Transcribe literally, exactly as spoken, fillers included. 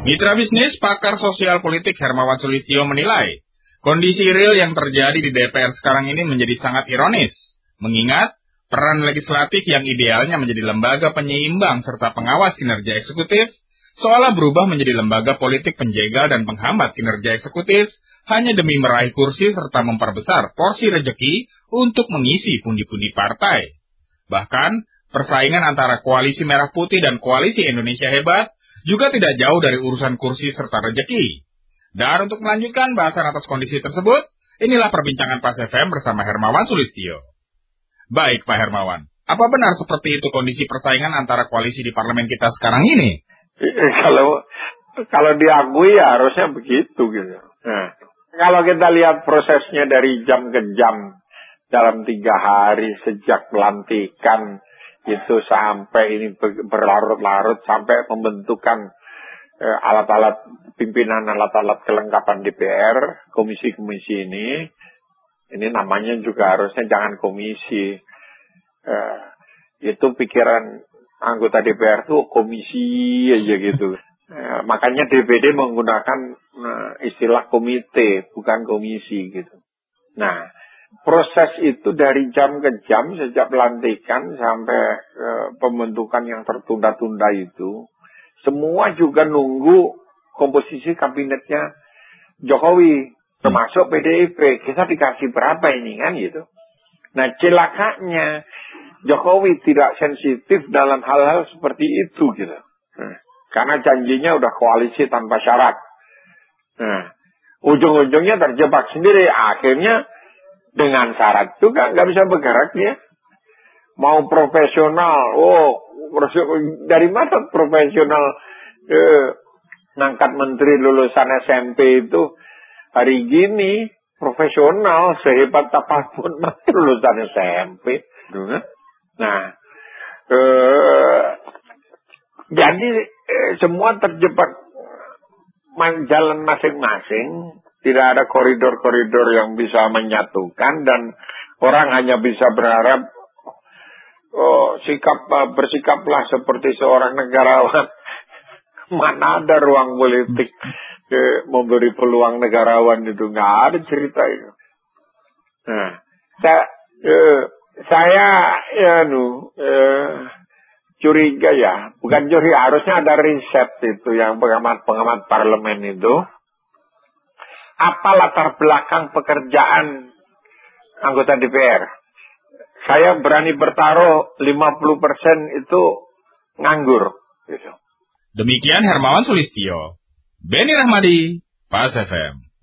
Mitra bisnis pakar sosial politik Hermawan Sulistyo menilai, kondisi real yang terjadi di D P R sekarang ini menjadi sangat ironis, mengingat peran legislatif yang idealnya menjadi lembaga penyeimbang serta pengawas kinerja eksekutif, seolah berubah menjadi lembaga politik penjegal dan penghambat kinerja eksekutif, hanya demi meraih kursi serta memperbesar porsi rejeki untuk mengisi pundi-pundi partai. Bahkan, persaingan antara koalisi merah putih dan koalisi Indonesia Hebat juga tidak jauh dari urusan kursi serta rejeki. Dan untuk melanjutkan bahasan atas kondisi tersebut, inilah perbincangan Pas F M bersama Hermawan Sulistyo. Baik Pak Hermawan, apa benar seperti itu kondisi persaingan antara koalisi di parlemen kita sekarang ini? Kalau kalau diakui ya harusnya begitu gitu. Nah, kalau kita lihat prosesnya dari jam ke jam dalam tiga hari sejak pelantikan itu sampai ini berlarut-larut sampai pembentukan eh, alat-alat pimpinan alat-alat kelengkapan D P R, komisi-komisi ini, ini namanya juga harusnya jangan komisi. Eh, itu pikiran anggota D P R tuh komisi aja gitu. Eh, makanya D P D menggunakan eh, istilah komite, bukan komisi gitu. Nah, proses itu dari jam ke jam sejak pelantikan sampai e, pembentukan yang tertunda-tunda itu, semua juga nunggu komposisi kabinetnya Jokowi, termasuk P D I P. Kita dikasih berapa ini kan gitu. Nah, celakanya Jokowi tidak sensitif dalam hal-hal seperti itu gitu. Nah, karena janjinya udah koalisi tanpa syarat. Nah, ujung-ujungnya terjebak sendiri. Akhirnya dengan syarat juga nggak bisa bergerak dia. Mau profesional, oh dari mana profesional eh, ngangkat menteri lulusan S M P itu hari gini profesional sehebat apapun masih lulusan S M P. Nah, eh, jadi eh, semua terjebak jalan masing-masing. Tidak ada koridor-koridor yang bisa menyatukan dan orang hanya bisa berharap oh, sikap bersikaplah seperti seorang negarawan. Mana ada ruang politik eh, memberi peluang negarawan itu, nggak ada cerita itu. Nah, saya, eh, saya ya nu eh, curiga ya, bukan curiga, harusnya ada riset itu yang pengamat-pengamat parlemen itu. Apa latar belakang pekerjaan anggota D P R? Saya berani bertaruh lima puluh persen itu nganggur. Gitu. Demikian Hermawan Sulistyo, Beni Rahmadi, Pas F M.